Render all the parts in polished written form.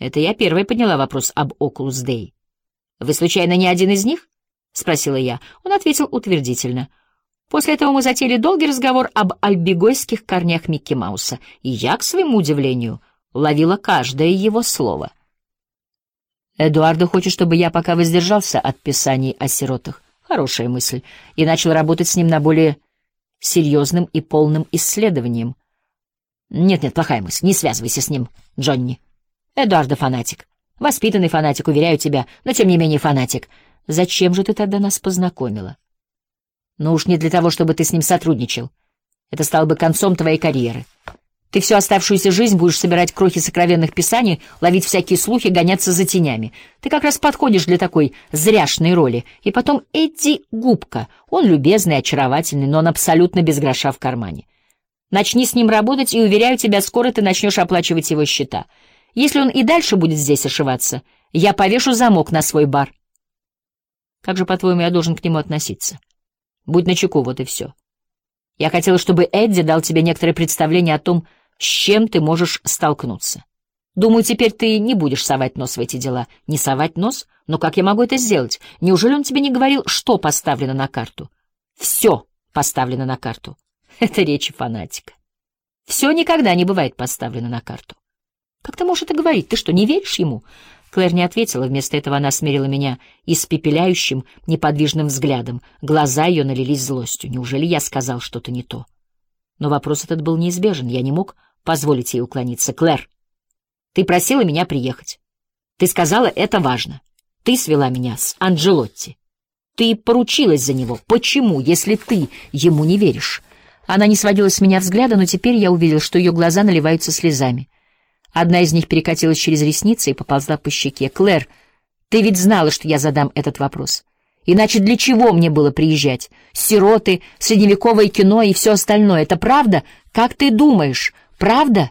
Это я первая подняла вопрос об Oculus Day. «Вы, случайно, не один из них?» — спросила я. Он ответил утвердительно. После этого мы затеяли долгий разговор об альбегойских корнях Микки Мауса, и я, к своему удивлению, ловила каждое его слово. Эдуардо хочет, чтобы я пока воздержался от писаний о сиротах. Хорошая мысль. И начал работать с ним на более серьезным и полным исследованием. Нет, плохая мысль. Не связывайся с ним, Джонни. Эдуардо фанатик. Воспитанный фанатик, уверяю тебя, но тем не менее фанатик. Зачем же ты тогда нас познакомила? Ну уж не для того, чтобы ты с ним сотрудничал. Это стало бы концом твоей карьеры. Ты всю оставшуюся жизнь будешь собирать крохи сокровенных писаний, ловить всякие слухи, гоняться за тенями. Ты как раз подходишь для такой зряшной роли. И потом Эдди Губка. Он любезный, очаровательный, но он абсолютно без гроша в кармане. Начни с ним работать, и, уверяю тебя, скоро ты начнешь оплачивать его счета. Если он и дальше будет здесь ошиваться, я повешу замок на свой бар. Как же, по-твоему, я должен к нему относиться? Будь начеку, вот и все. Я хотела, чтобы Эдди дал тебе некоторое представление о том, с чем ты можешь столкнуться. Думаю, теперь ты не будешь совать нос в эти дела. Не совать нос? Но как я могу это сделать? Неужели он тебе не говорил, что поставлено на карту? Все поставлено на карту. Это речи фанатика. Все никогда не бывает поставлено на карту. Как ты можешь это говорить? Ты что, не веришь ему? Клэр не ответила. Вместо этого она смерила меня испепеляющим, неподвижным взглядом. Глаза ее налились злостью. Неужели я сказал что-то не то? Но вопрос этот был неизбежен. Я не мог позволить ей уклониться. «Клэр, ты просила меня приехать. Ты сказала, это важно. Ты свела меня с Анджелотти. Ты поручилась за него. Почему, если ты ему не веришь?» Она не сводила с меня взгляда, но теперь я увидел, что ее глаза наливаются слезами. Одна из них перекатилась через ресницы и поползла по щеке. «Клэр, ты ведь знала, что я задам этот вопрос. Иначе для чего мне было приезжать? Сироты, средневековое кино и все остальное. Это правда? Как ты думаешь, правда?»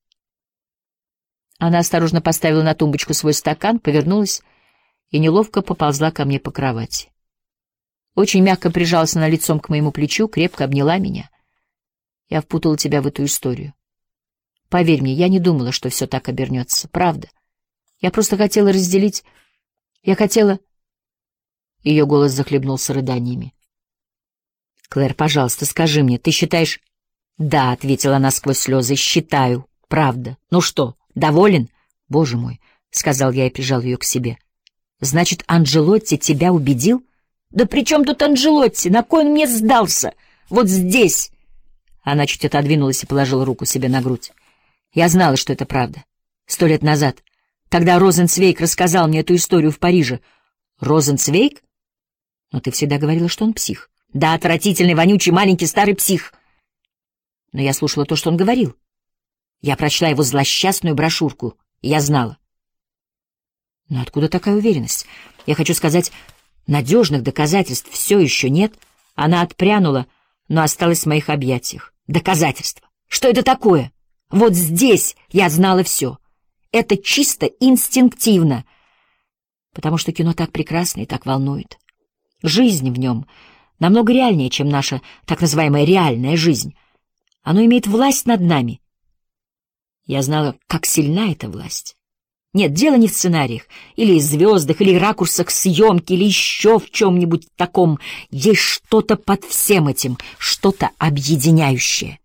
Она осторожно поставила на тумбочку свой стакан, повернулась и неловко поползла ко мне по кровати. Очень мягко прижалась она лицом к моему плечу, крепко обняла меня. «Я впутала тебя в эту историю. Поверь мне, я не думала, что все так обернется. Правда. Я просто хотела разделить... Я хотела...» Ее голос захлебнулся рыданиями. «Клэр, пожалуйста, скажи мне, ты считаешь...» «Да», — ответила она сквозь слезы, — «считаю. Правда. Ну что, доволен?» «Боже мой», — сказал я и прижал ее к себе. «Значит, Анджелотти тебя убедил?» «Да при чем тут Анджелотти? На кой он мне сдался? Вот здесь!» Она чуть отодвинулась и положила руку себе на грудь. «Я знала, что это правда. 100 лет назад, когда Розенцвейг рассказал мне эту историю в Париже». «Розенцвейг? Но ты всегда говорила, что он псих». «Да, отвратительный, вонючий, маленький, старый псих». Но я слушала то, что он говорил. Я прочла его злосчастную брошюрку, и я знала. Но откуда такая уверенность? Я хочу сказать, надежных доказательств все еще нет. Она отпрянула, но осталась в моих объятиях. Доказательства? Что это такое? Вот здесь я знала все. Это чисто инстинктивно. Потому что кино так прекрасно и так волнует. Жизнь в нем намного реальнее, чем наша так называемая реальная жизнь. Оно имеет власть над нами. Я знала, как сильна эта власть. Нет, дело не в сценариях, или звездах, или ракурсах съемки, или еще в чем-нибудь таком. Есть что-то под всем этим, что-то объединяющее.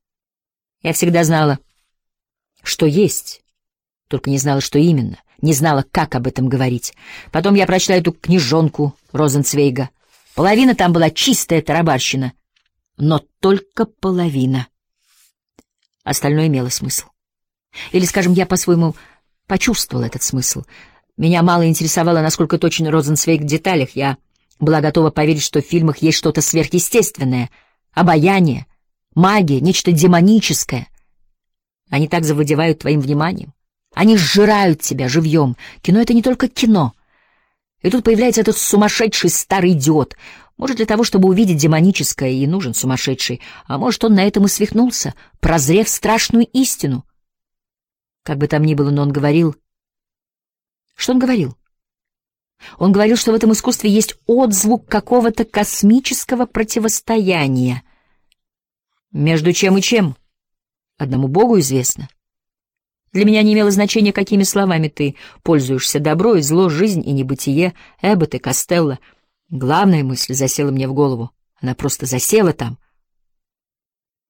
Я всегда знала, что есть, только не знала, что именно, не знала, как об этом говорить. Потом я прочла эту книжонку Розенцвейга. Половина там была чистая тарабарщина, но только половина. Остальное имело смысл. Или, скажем, я по-своему почувствовал этот смысл. Меня мало интересовало, насколько точен Розенцвейг в деталях. Я была готова поверить, что в фильмах есть что-то сверхъестественное, обаяние, магия, нечто демоническое. Они так завладевают твоим вниманием. Они сжирают тебя живьем. Кино — это не только кино. И тут появляется этот сумасшедший старый идиот. Может, для того, чтобы увидеть демоническое, и нужен сумасшедший, а может, он на этом и свихнулся, прозрев страшную истину. Как бы там ни было, но он говорил... Что он говорил? Он говорил, что в этом искусстве есть отзвук какого-то космического противостояния. Между чем и чем? Одному Богу известно. Для меня не имело значения, какими словами ты пользуешься: добро и зло, жизнь и небытие, Эббот и Костелло. Главная мысль засела мне в голову. Она просто засела там,